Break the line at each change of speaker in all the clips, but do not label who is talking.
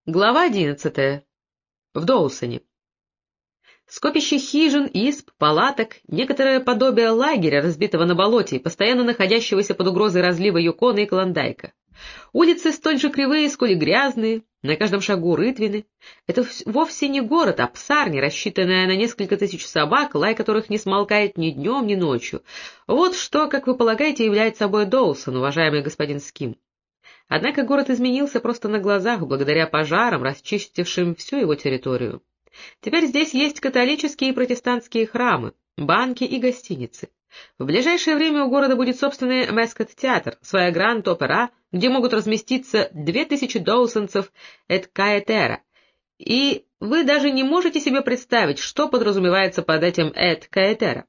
Глава 11. В Доусоне. Скопище хижин, изб, палаток, некоторое подобие лагеря, разбитого на болоте и постоянно находящегося под угрозой разлива Юкона и Клондайка. Улицы столь же кривые, сколь и грязные, на каждом шагу рытвины. Это вовсе не город, а псарня, рассчитанная на несколько тысяч собак, лай которых не смолкает ни днем, ни ночью. Вот что, как вы полагаете, является собой Доусон, уважаемый господин Ским. Однако город изменился просто на глазах, благодаря пожарам, расчистившим всю его территорию. Теперь здесь есть католические и протестантские храмы, банки и гостиницы. В ближайшее время у города будет собственный Мэскот-театр, своя Гранд-опера, где могут разместиться 2000 доусонцев эт Каэтера. И вы даже не можете себе представить, что подразумевается под этим эт Каэтера.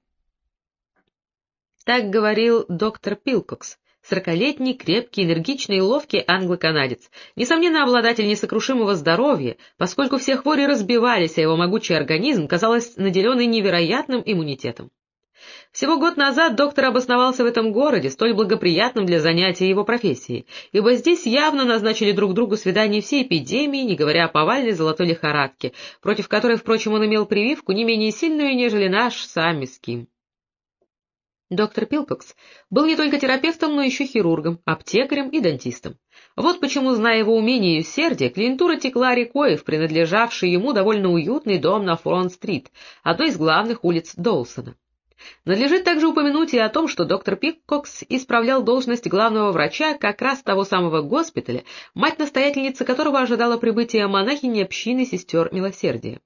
Так говорил доктор Пилкокс. 40-летний, крепкий, энергичный и ловкий англо-канадец, несомненно, обладатель несокрушимого здоровья, поскольку все хвори разбивались, а его могучий организм, казалось, наделенный невероятным иммунитетом. Всего год назад доктор обосновался в этом городе, столь благоприятном для занятия его профессией, ибо здесь явно назначили друг другу свидание всей эпидемии, не говоря о повальной золотой лихорадке, против которой, впрочем, он имел прививку не менее сильную, нежели наш сам Ским. Доктор Пилкокс был не только терапевтом, но еще хирургом, аптекарем и дантистом. Вот почему, зная его умение и усердие, клиентура текла рекой в принадлежавший ему довольно уютный дом на Фронт-стрит, одной из главных улиц Доусона. Надлежит также упомянуть и о том, что доктор Пилкокс исправлял должность главного врача как раз того самого госпиталя, мать-настоятельница которого ожидала прибытия монахини общины сестер милосердия.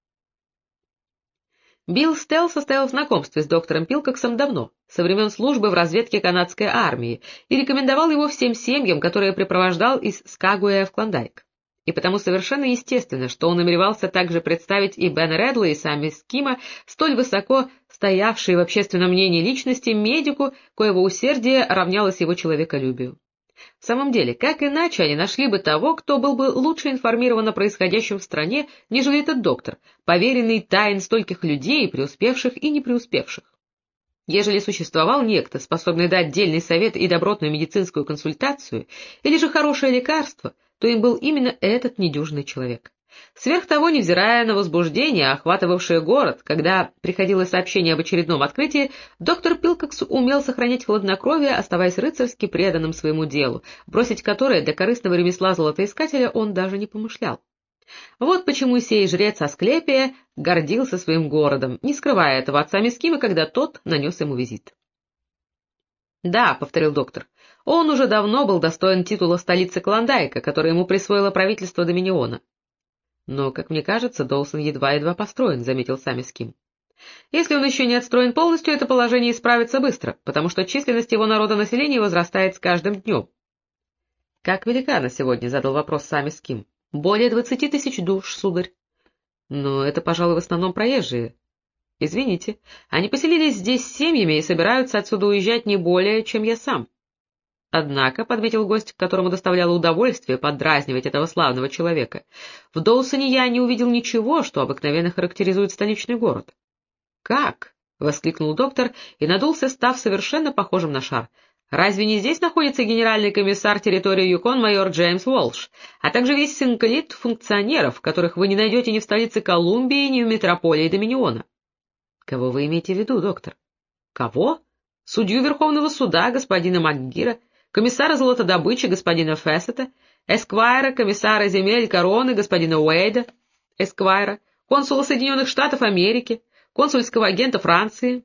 Билл Стелл состоял в знакомстве с доктором Пилкоксом давно, со времен службы в разведке канадской армии, и рекомендовал его всем семьям, которые припровождал из Скагуэя в Клондайк. И потому совершенно естественно, что он намеревался также представить и Бена Редла, и Самми Скима, столь высоко стоявшие в общественном мнении личности, медику, коего усердие равнялось его человеколюбию. В самом деле, как иначе они нашли бы того, кто был бы лучше информирован о происходящем в стране, нежели этот доктор, поверенный тайн стольких людей, преуспевших и не преуспевших? Ежели существовал некто, способный дать дельный совет и добротную медицинскую консультацию, или же хорошее лекарство, то им был именно этот недюжинный человек. Сверх того, невзирая на возбуждение, охватывавшее город, когда приходило сообщение об очередном открытии, доктор Пилкокс умел сохранять хладнокровие, оставаясь рыцарски преданным своему делу, бросить которое для корыстного ремесла золотоискателя он даже не помышлял. Вот почему сей жрец Асклепия гордился своим городом, не скрывая этого от Самми Скима, когда тот нанес ему визит. «Да», — повторил доктор, — «он уже давно был достоин титула столицы Клондайка, который ему присвоило правительство Доминиона». «Но, как мне кажется, Доусон едва-едва построен», — заметил Самми Ским. «Если он еще не отстроен полностью, это положение исправится быстро, потому что численность его народонаселения возрастает с каждым днем». «Как велика на сегодня?» — задал вопрос Самми Ским. «Более 20 тысяч душ, сударь». «Но это, пожалуй, в основном проезжие». «Извините, они поселились здесь семьями и собираются отсюда уезжать не более, чем я сам». «Однако», — подметил гость, которому доставляло удовольствие поддразнивать этого славного человека, «в Доусоне я не увидел ничего, что обыкновенно характеризует столичный город». «Как?» — воскликнул доктор и надулся, став совершенно похожим на шар. «Разве не здесь находится генеральный комиссар территории Юкон майор Джеймс Уолш, а также весь синклит функционеров, которых вы не найдете ни в столице Колумбии, ни в метрополии Доминиона?» «Кого вы имеете в виду, доктор?» «Кого? Судью Верховного суда, господина МакГира, комиссара золотодобычи господина Фессета, эсквайра, комиссара земель короны господина Уэйда, эсквайра, консула Соединенных Штатов Америки, консульского агента Франции».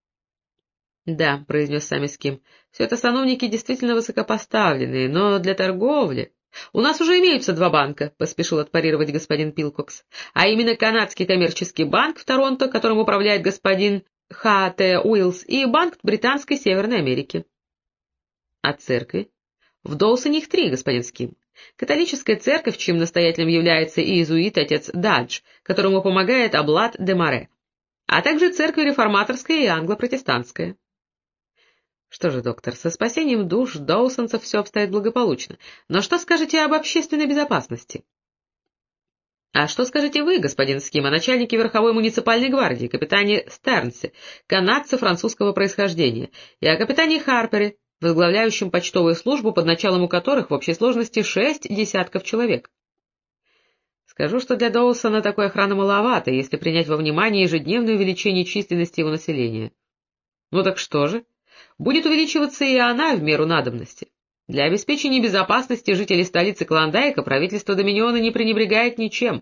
«Да», — произнес Самми Ским, — «все это сановники действительно высокопоставленные, но для торговли...» «У нас уже имеются два банка», — поспешил отпарировать господин Пилкокс, «а именно Канадский коммерческий банк в Торонто, которым управляет господин Х.Т. Уиллс, и Банк Британской Северной Америки». «А церкви?» «В Доусоне их 3, господин Ским. Католическая церковь, чьим настоятелем является иезуит отец Дадж, которому помогает аббат де Море, а также церкви реформаторская и англо-протестантская». «Что же, доктор, со спасением душ доусонцев все обстоит благополучно, но что скажете об общественной безопасности?» «А что скажете вы, господин Ским, о начальнике Верховой муниципальной гвардии, капитане Стернсе, канадце французского происхождения, и о капитане Харпере, возглавляющем почтовую службу, под началом у которых в общей сложности 6 десятков человек?» Скажу, что для Доусона такой охраны маловато, если принять во внимание ежедневное увеличение численности его населения. Ну так что же? Будет увеличиваться и она в меру надобности. Для обеспечения безопасности жителей столицы Клондайка правительство Доминиона не пренебрегает ничем.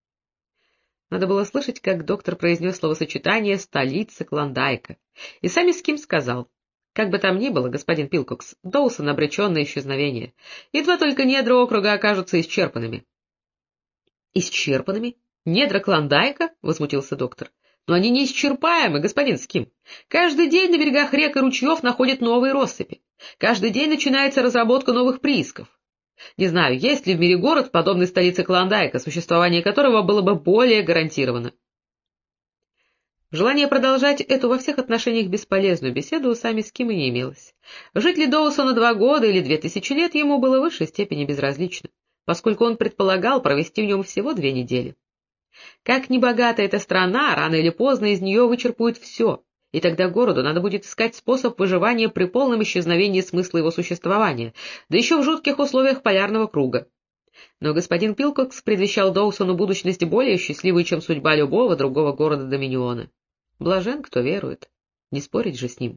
Надо было слышать, как доктор произнес словосочетание «столица Клондайка». И сам Ским сказал: «Как бы там ни было, господин Пилкокс, Доусон обречен на исчезновение. Едва только недра округа окажутся исчерпанными». «Исчерпанными? Недра Клондайка?» — возмутился доктор. «Но они неисчерпаемы, господин Ским. Каждый день на берегах рек и ручьев находят новые россыпи. Каждый день начинается разработка новых приисков. Не знаю, есть ли в мире город, подобный столице Клондайка, существование которого было бы более гарантировано». Желание продолжать эту во всех отношениях бесполезную беседу у Сами Скима не имелось. Жить ли Доусону 2 года или 2000 лет ему было в высшей степени безразлично, поскольку он предполагал провести в нем всего 2 недели. Как ни богата эта страна, рано или поздно из нее вычерпают все, и тогда городу надо будет искать способ выживания при полном исчезновении смысла его существования, да еще в жутких условиях полярного круга. Но господин Пилкокс предвещал Доусону будущность более счастливой, чем судьба любого другого города Доминиона. Блажен, кто верует. Не спорить же с ним.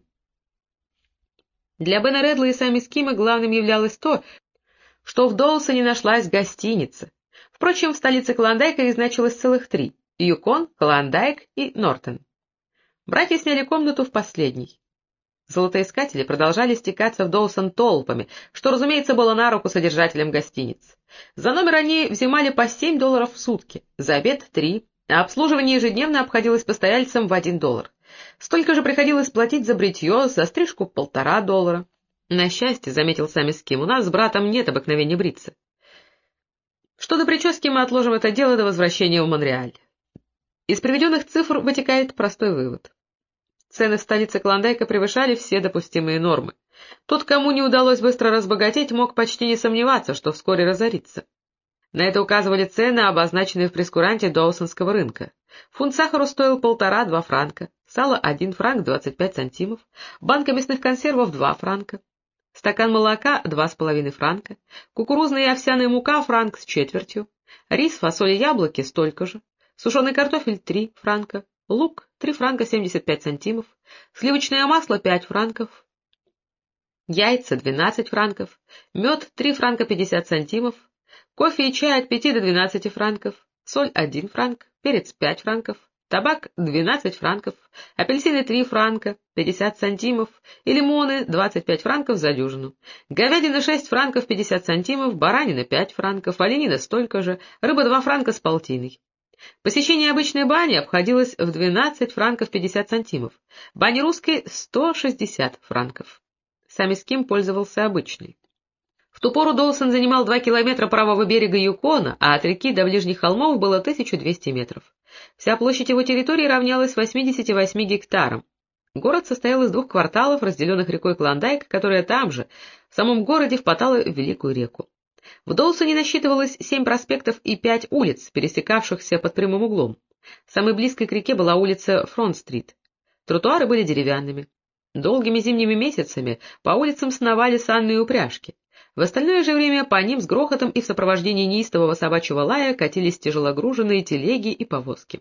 Для Бена Редла и Сами Скима главным являлось то, что в Доусоне нашлась гостиница. Впрочем, в столице Клондайка их значилось целых 3 — Юкон, Клондайк и Нортон. Братья сняли комнату в последней. Золотоискатели продолжали стекаться в Доусон толпами, что, разумеется, было на руку содержателям гостиниц. За номер они взимали по $7 в сутки, за обед — 3, а обслуживание ежедневно обходилось постояльцам в $1. Столько же приходилось платить за бритье, за стрижку — $1,5. На счастье, заметил Сами Ским, у нас с братом нет обыкновения бриться. Что до прически, мы отложим это дело до возвращения в Монреаль. Из приведенных цифр вытекает простой вывод. Цены в столице Клондайка превышали все допустимые нормы. Тот, кому не удалось быстро разбогатеть, мог почти не сомневаться, что вскоре разорится. На это указывали цены, обозначенные в прейскуранте Доусонского рынка. Фунт сахара стоил 1,5–2 франка, сало 1 франк 25 сантимов, банка мясных консервов 2 франка, стакан молока 2,5 франка, кукурузная и овсяная мука франк с четвертью, рис, фасоль и яблоки столько же, сушеный картофель 3 франка, лук 3 франка 75 сантимов, сливочное масло 5 франков, яйца 12 франков, мед 3 франка 50 сантимов, кофе и чай от 5 до 12 франков, соль 1 франк, перец 5 франков, табак 12 франков, апельсины 3 франка 50 сантимов и лимоны 25 франков за дюжину, говядина 6 франков 50 сантимов, баранина 5 франков, оленина столько же, рыба 2 франка с полтиной. Посещение обычной бани обходилось в 12 франков 50 сантимов, бани русской — 160 франков. Сами Ским пользовался обычной. В ту пору Доусон занимал 2 километра правого берега Юкона, а от реки до ближних холмов было 1200 метров. Вся площадь его территории равнялась 88 гектарам. Город состоял из 2 кварталов, разделенных рекой Клондайк, которая там же, в самом городе, впадала в Великую реку. В Доусоне насчитывалось 7 проспектов и 5 улиц, пересекавшихся под прямым углом. Самой близкой к реке была улица Фронт-стрит. Тротуары были деревянными. Долгими зимними месяцами по улицам сновали санные упряжки. В остальное же время по ним с грохотом и в сопровождении неистового собачьего лая катились тяжелогруженные телеги и повозки.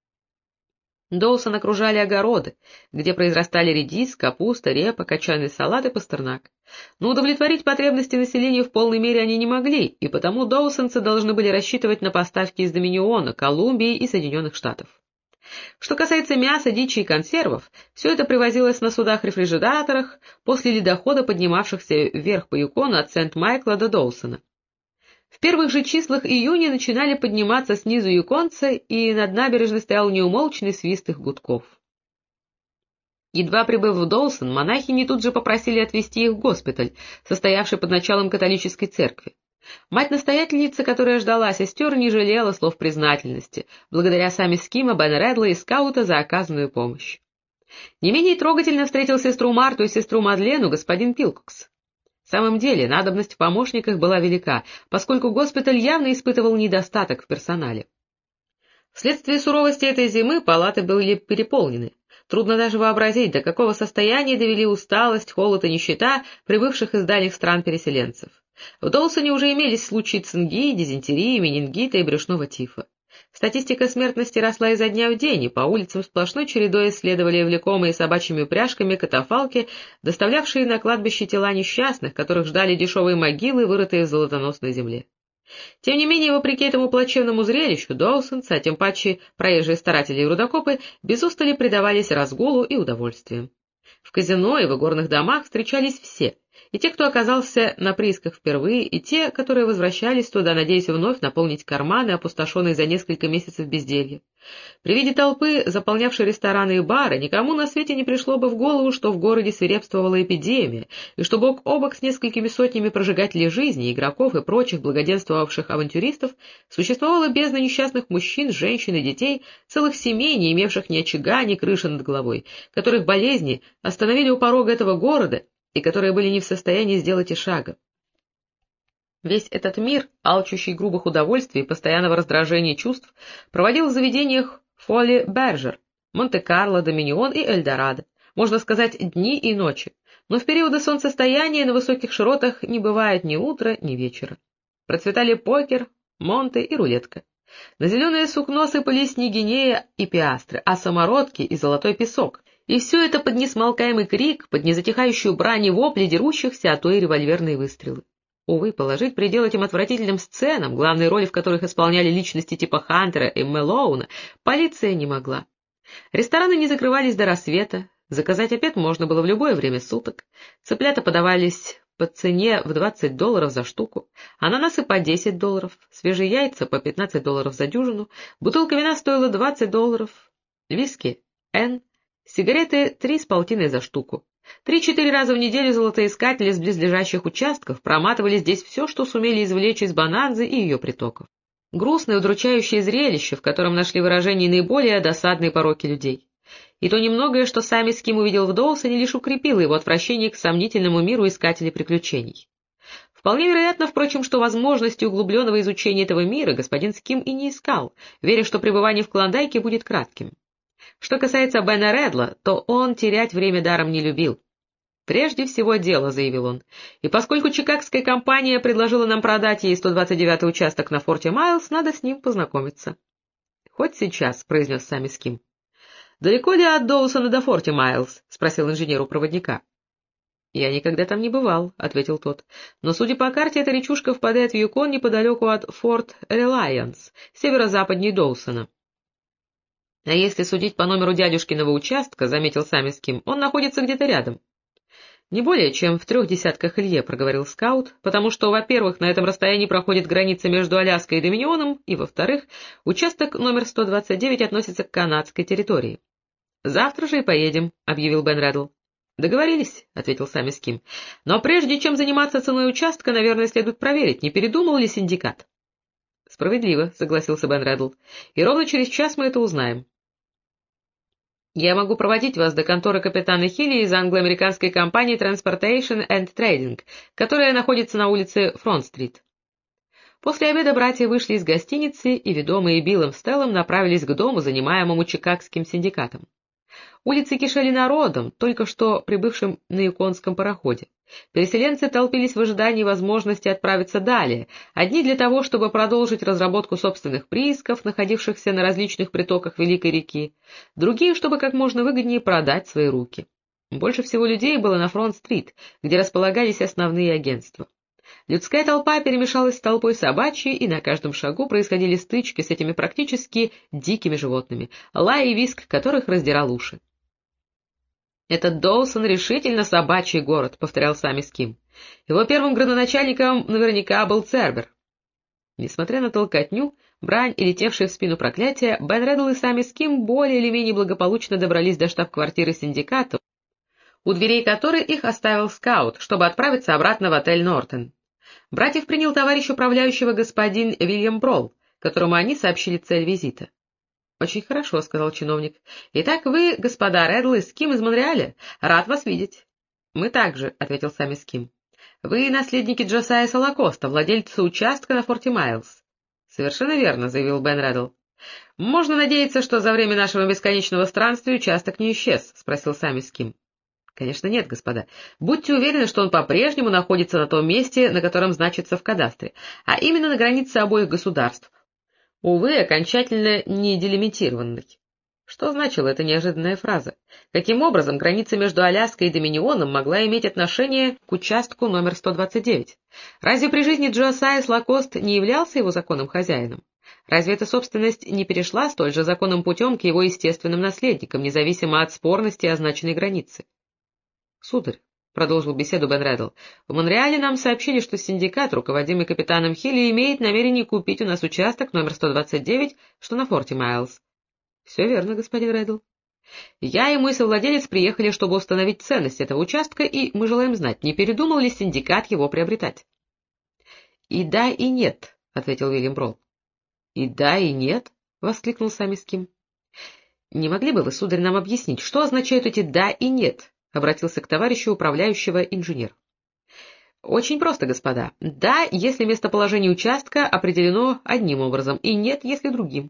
Доусон окружали огороды, где произрастали редис, капуста, репа, кочанный салат и пастернак. Но удовлетворить потребности населения в полной мере они не могли, и потому доусонцы должны были рассчитывать на поставки из Доминиона, Колумбии и Соединенных Штатов. Что касается мяса, дичи и консервов, все это привозилось на судах-рефрижераторах после ледохода, поднимавшихся вверх по Юкону от Сент-Майкла до Доусона. В первых же числах июня начинали подниматься снизу юконцы, и над набережной стоял неумолчный свист их гудков. Едва прибыв в Доусон, монахини тут же попросили отвезти их в госпиталь, состоявший под началом католической церкви. Мать-настоятельница, которая ждала сестер, не жалела слов признательности, благодаря Сами Скима, Бена Редла и скаута за оказанную помощь. Не менее трогательно встретил сестру Марту и сестру Мадлену господин Пилкокс. В самом деле, надобность в помощниках была велика, поскольку госпиталь явно испытывал недостаток в персонале. Вследствие суровости этой зимы палаты были переполнены. Трудно даже вообразить, до какого состояния довели усталость, холод и нищета прибывших из дальних стран переселенцев. В Доусоне уже имелись случаи цинги, дизентерии, менингита и брюшного тифа. Статистика смертности росла изо дня в день, и по улицам сплошной чередой следовали влекомые собачьими упряжками катафалки, доставлявшие на кладбище тела несчастных, которых ждали дешевые могилы, вырытые в золотоносной земле. Тем не менее, вопреки этому плачевному зрелищу, доусонцы, а тем паче проезжие старатели и рудокопы, без устали предавались разгулу и удовольствиям. В казино и в игорных домах встречались все, и те, кто оказался на приисках впервые, и те, которые возвращались туда, надеясь вновь наполнить карманы, опустошенные за несколько месяцев безделья. При виде толпы, заполнявшей рестораны и бары, никому на свете не пришло бы в голову, что в городе свирепствовала эпидемия, и что бок о бок с несколькими сотнями прожигателей жизни, игроков и прочих благоденствовавших авантюристов существовала бездна несчастных мужчин, женщин и детей, целых семей, не имевших ни очага, ни крыши над головой, которых болезни остановили у порога этого города и которые были не в состоянии сделать и шага. Весь этот мир, алчущий грубых удовольствий и постоянного раздражения чувств, проводил в заведениях Фолли Бержер, Монте-Карло, Доминион и Эльдорадо, можно сказать, дни и ночи, но в периоды солнцестояния на высоких широтах не бывает ни утра, ни вечера. Процветали покер, монте и рулетка. На зеленое сукно сыпались не гинея и пиастры, а самородки и золотой песок. И все это под несмолкаемый крик, под незатихающую брань и вопли дерущихся, а то и револьверные выстрелы. Увы, положить предел этим отвратительным сценам, главные роли в которых исполняли личности типа Хантера и Мэлоуна, полиция не могла. Рестораны не закрывались до рассвета, заказать обед можно было в любое время суток, цыплята подавались по цене в $20 за штуку, ананасы по $10, свежие яйца по $15 за дюжину, бутылка вина стоила $20, виски Н, сигареты 3,5 за штуку. 3-4 раза в неделю золотоискатели с близлежащих участков проматывали здесь все, что сумели извлечь из Бонанзы и ее притоков. Грустное, удручающее зрелище, в котором нашли выражение наиболее досадные пороки людей. И то немногое, что Саммиским увидел в Доусоне, лишь укрепило его отвращение к сомнительному миру искателей приключений. Вполне вероятно, впрочем, что возможности углубленного изучения этого мира господин Ским и не искал, веря, что пребывание в Клондайке будет кратким. Что касается Бена Редла, то он терять время даром не любил. «Прежде всего дело», — заявил он, — «и поскольку чикагская компания предложила нам продать ей 129-й участок на форте Майлз, надо с ним познакомиться». «Хоть сейчас», — произнес Саммиским. «Далеко ли от Доусона до форте Майлз?» — спросил инженер у проводника. «Я никогда там не бывал», — ответил тот, — «но, судя по карте, эта речушка впадает в Юкон неподалеку от Форт Релайанс, северо-западней Доусона». «А если судить по номеру дядюшкиного участка, — заметил Саммиским, — он находится где-то рядом». «Не более, чем в 30 лье», — проговорил скаут, «потому что, во-первых, на этом расстоянии проходит граница между Аляской и Доминионом, и, во-вторых, участок номер 129 относится к канадской территории». «Завтра же и поедем», — объявил Бен Реддл. «Договорились», — ответил Саммиским, — «но прежде чем заниматься ценой участка, наверное, следует проверить, не передумал ли синдикат». «Справедливо», — согласился Бен Реддл, — «и ровно через час мы это узнаем». «Я могу проводить вас до конторы капитана Хилли из англо-американской компании Transportation and Trading, которая находится на улице Фронт-стрит». После обеда братья вышли из гостиницы и, ведомые Биллом Стеллом, направились к дому, занимаемому чикагским синдикатом. Улицы кишели народом, только что прибывшим на юконском пароходе. Переселенцы толпились в ожидании возможности отправиться далее, одни для того, чтобы продолжить разработку собственных приисков, находившихся на различных притоках Великой реки, другие, чтобы как можно выгоднее продать свои руки. Больше всего людей было на Фронт-стрит, где располагались основные агентства. Людская толпа перемешалась с толпой собачьей, и на каждом шагу происходили стычки с этими практически дикими животными, лай и визг которых раздирал уши. «Этот Доусон решительно собачий город», — повторял Саммиским. «Его первым градоначальником наверняка был Цербер». Несмотря на толкотню, брань и летевшие в спину проклятия, Бен Реддл и Саммиским более или менее благополучно добрались до штаб-квартиры синдиката, у дверей которой их оставил скаут, чтобы отправиться обратно в отель «Нортон». Братьев принял товарищ управляющего господин Вильям Бролл, которому они сообщили цель визита. «Очень хорошо», — сказал чиновник. «Итак, вы, господа Реддл и Ским из Монреаля? Рад вас видеть». «Мы также», — ответил Саммиским. «Вы наследники Джосайя Солокоста, владельца участка на форте Майлз». «Совершенно верно», — заявил Бен Реддл. «Можно надеяться, что за время нашего бесконечного странствия участок не исчез?» — спросил Саммиским. Конечно, нет, господа. Будьте уверены, что он по-прежнему находится на том месте, на котором значится в кадастре, а именно на границе обоих государств, увы, окончательно не делимитированной. Что значила эта неожиданная фраза? Каким образом граница между Аляской и Доминионом могла иметь отношение к участку номер 129? Разве при жизни Джосайя Лакост не являлся его законным хозяином? Разве эта собственность не перешла столь же законным путем к его естественным наследникам, независимо от спорности означенной границы? — Сударь, — продолжил беседу Бен Реддл, — в Монреале нам сообщили, что синдикат, руководимый капитаном Хилли, имеет намерение купить у нас участок номер 129, что на Форте Майлз. — Все верно, господин Реддл. Я и мой совладелец приехали, чтобы установить ценность этого участка, и мы желаем знать, не передумал ли синдикат его приобретать. — И да, и нет, — ответил Уильям Бролл. — И да, и нет, — воскликнул Самиским. — Не могли бы вы, сударь, нам объяснить, что означают эти «да» и «нет»? — обратился к товарищу управляющего инженер. — Очень просто, господа. «Да», если местоположение участка определено одним образом, и «нет», если другим.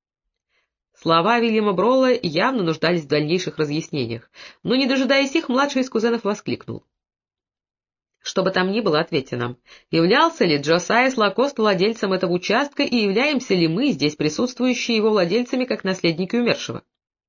Слова Вильяма Бролла явно нуждались в дальнейших разъяснениях, но, не дожидаясь их, младший из кузенов воскликнул. — Что бы там ни было, ответьте нам, являлся ли Джосайя Лакост владельцем этого участка и являемся ли мы, здесь присутствующие, его владельцами, как наследники умершего?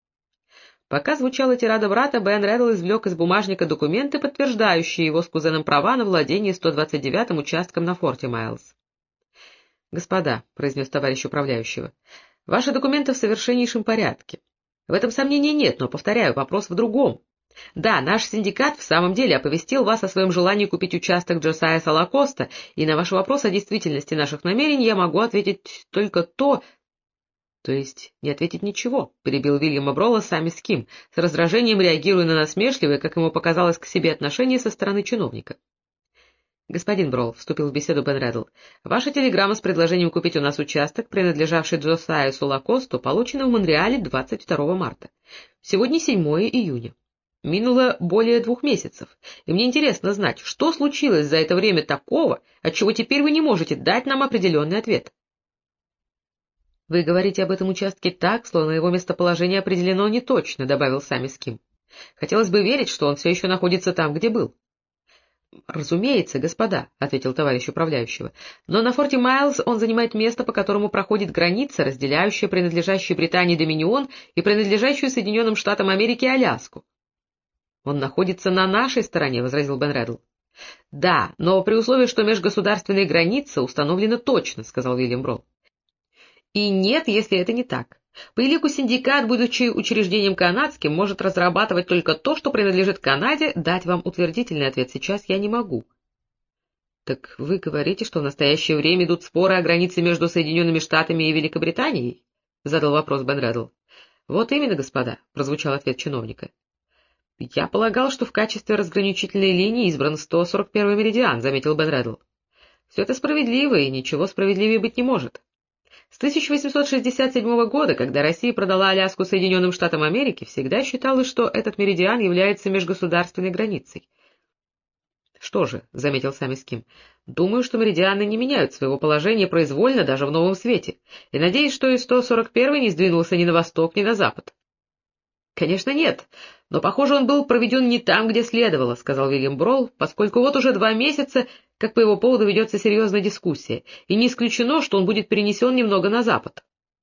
Пока звучала тирада брата, Бен Реддл извлек из бумажника документы, подтверждающие его с кузеном права на владение 129-м участком на Форте Майлз. — Господа, — произнес товарищ управляющего, — ваши документы в совершеннейшем порядке. В этом сомнений нет, но, повторяю, вопрос в другом. Да, наш синдикат в самом деле оповестил вас о своем желании купить участок Джосайя Лакоста, и на ваш вопрос о действительности наших намерений я могу ответить только то... — То есть не ответить ничего, — перебил Вильяма Бролла Самиским, с раздражением реагируя на насмешливое, как ему показалось, к себе отношение со стороны чиновника. — Господин Бролл, — вступил в беседу Бен Реддл, — ваша телеграмма с предложением купить у нас участок, принадлежавший Джосайю Лакосту, получена в Монреале 22 марта. Сегодня 7 июня. Минуло более 2 месяцев, и мне интересно знать, что случилось за это время такого, отчего теперь вы не можете дать нам определенный ответ. — Вы говорите об этом участке так, словно его местоположение определено неточно, — добавил Самиским. — Хотелось бы верить, что он все еще находится там, где был. — Разумеется, господа, — ответил товарищ управляющего, — но на Форте Майлз он занимает место, по которому проходит граница, разделяющая принадлежащий Британии Доминион и принадлежащую Соединенным Штатам Америки Аляску. — Он находится на нашей стороне, — возразил Бен Реддл. — Да, но при условии, что межгосударственная граница установлена точно, — сказал Уильям Бролл. И нет, если это не так. По элику синдикат, будучи учреждением канадским, может разрабатывать только то, что принадлежит Канаде, дать вам утвердительный ответ сейчас я не могу. — Так вы говорите, что в настоящее время идут споры о границе между Соединенными Штатами и Великобританией? — задал вопрос Бен Реддл. — Вот именно, господа, — прозвучал ответ чиновника. — Я полагал, что в качестве разграничительной линии избран 141-й меридиан, — заметил Бен Реддл. — Все это справедливо, и ничего справедливее быть не может. С 1867 года, когда Россия продала Аляску Соединенным Штатам Америки, всегда считалось, что этот меридиан является межгосударственной границей. — Что же, — заметил Самиским, — думаю, что меридианы не меняют своего положения произвольно даже в новом свете, и надеюсь, что и 141-й не сдвинулся ни на восток, ни на запад. — Конечно, нет, но, похоже, он был проведен не там, где следовало, — сказал Уильям Бролл, поскольку вот уже 2 месяца, как по его поводу ведется серьезная дискуссия, и не исключено, что он будет перенесен немного на запад.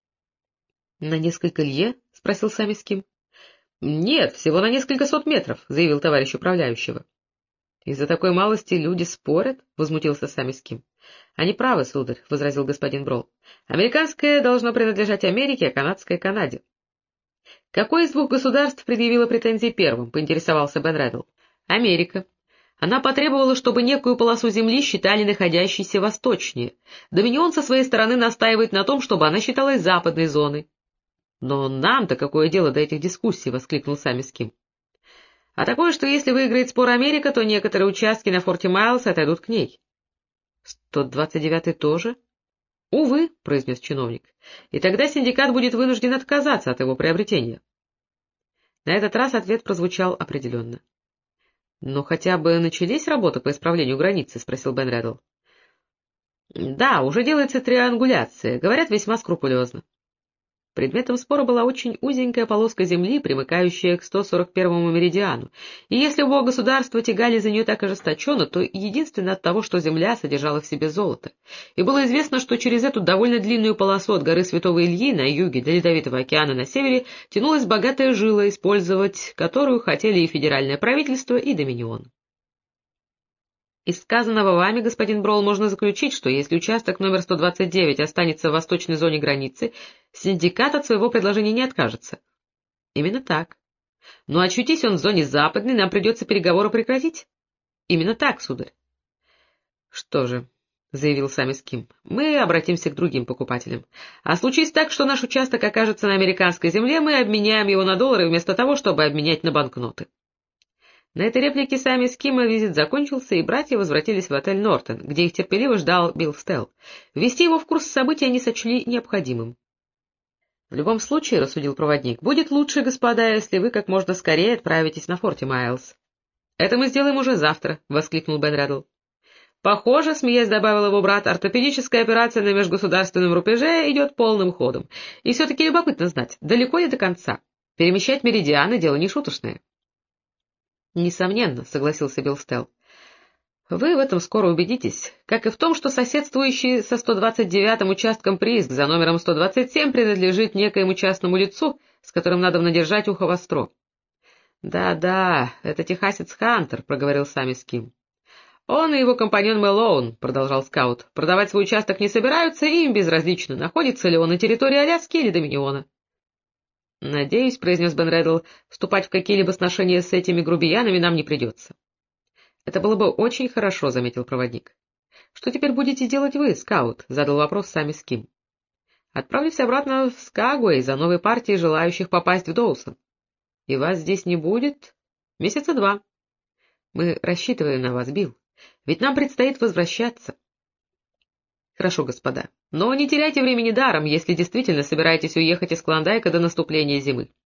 — На несколько лье? — спросил Самиским. — Нет, всего на несколько сот метров, — заявил товарищ управляющего. — Из-за такой малости люди спорят? — возмутился Самиским. — Они правы, сударь, — возразил господин Бролл. — Американское должно принадлежать Америке, а канадское — Канаде. — Какое из 2 государств предъявило претензии первым? — поинтересовался Бен Реддл. — Америка. Она потребовала, чтобы некую полосу земли считали находящейся восточнее. Доминион со своей стороны настаивает на том, чтобы она считалась западной зоной. — Но нам-то какое дело до этих дискуссий? — воскликнул Самиским. — А такое, что если выиграет спор Америка, то некоторые участки на Форте Майлз отойдут к ней. — 129-й тоже? — Увы, — произнес чиновник, — и тогда синдикат будет вынужден отказаться от его приобретения. На этот раз ответ прозвучал определенно. — Но хотя бы начались работы по исправлению границы? — спросил Бен Реддл. — Да, уже делается триангуляция, говорят, весьма скрупулезно. Предметом спора была очень узенькая полоска земли, примыкающая к 141-му меридиану, и если оба государства тягали за нее так ожесточенно, то единственно от того, что земля содержала в себе золото. И было известно, что через эту довольно длинную полосу от горы Святого Ильи на юге до Ледовитого океана на севере тянулась богатая жила, использовать которую хотели и федеральное правительство, и Доминион. Из сказанного вами, господин Бролл, можно заключить, что если участок номер 129 останется в восточной зоне границы, синдикат от своего предложения не откажется. Именно так. Но очутись он в зоне западной, нам придется переговоры прекратить. Именно так, сударь. Что же, — заявил Самис Ким, — мы обратимся к другим покупателям. А случись так, что наш участок окажется на американской земле, мы обменяем его на доллары вместо того, чтобы обменять на банкноты. На этой реплике Самис Кима визит закончился, и братья возвратились в отель «Нортон», где их терпеливо ждал Билл Стелл. Ввести его в курс событий они сочли необходимым. — В любом случае, — рассудил проводник, — будет лучше, господа, если вы как можно скорее отправитесь на Форти Майлз. — Это мы сделаем уже завтра, — воскликнул Бен Реддл. — Похоже, — смеясь добавил его брат, — ортопедическая операция на межгосударственном рубеже идет полным ходом. И все-таки любопытно знать, далеко ли до конца. Перемещать меридианы — дело не шуточное. — Несомненно, — согласился Билл Стелл. — Вы в этом скоро убедитесь, как и в том, что соседствующий со 129-м участком прииск за номером 127 принадлежит некоему частному лицу, с которым надо держать ухо востро. Да, это техасец Хантер, — проговорил Самис Ким. — Он и его компаньон Мэлоун, — продолжал скаут, — продавать свой участок не собираются, и им безразлично, находится ли он на территории Аляски или Доминиона. — Надеюсь, — произнес Бен Реддл, — вступать в какие-либо сношения с этими грубиянами нам не придется. — Это было бы очень хорошо, — заметил проводник. — Что теперь будете делать вы, скаут? — задал вопрос Самис Ким. — Отправлюсь обратно в Скагуэй за новой партией желающих попасть в Доусон. — И вас здесь не будет? — Месяца 2. — Мы рассчитываем на вас, Билл, ведь нам предстоит возвращаться. — Хорошо, господа, но не теряйте времени даром, если действительно собираетесь уехать из Клондайка до наступления зимы.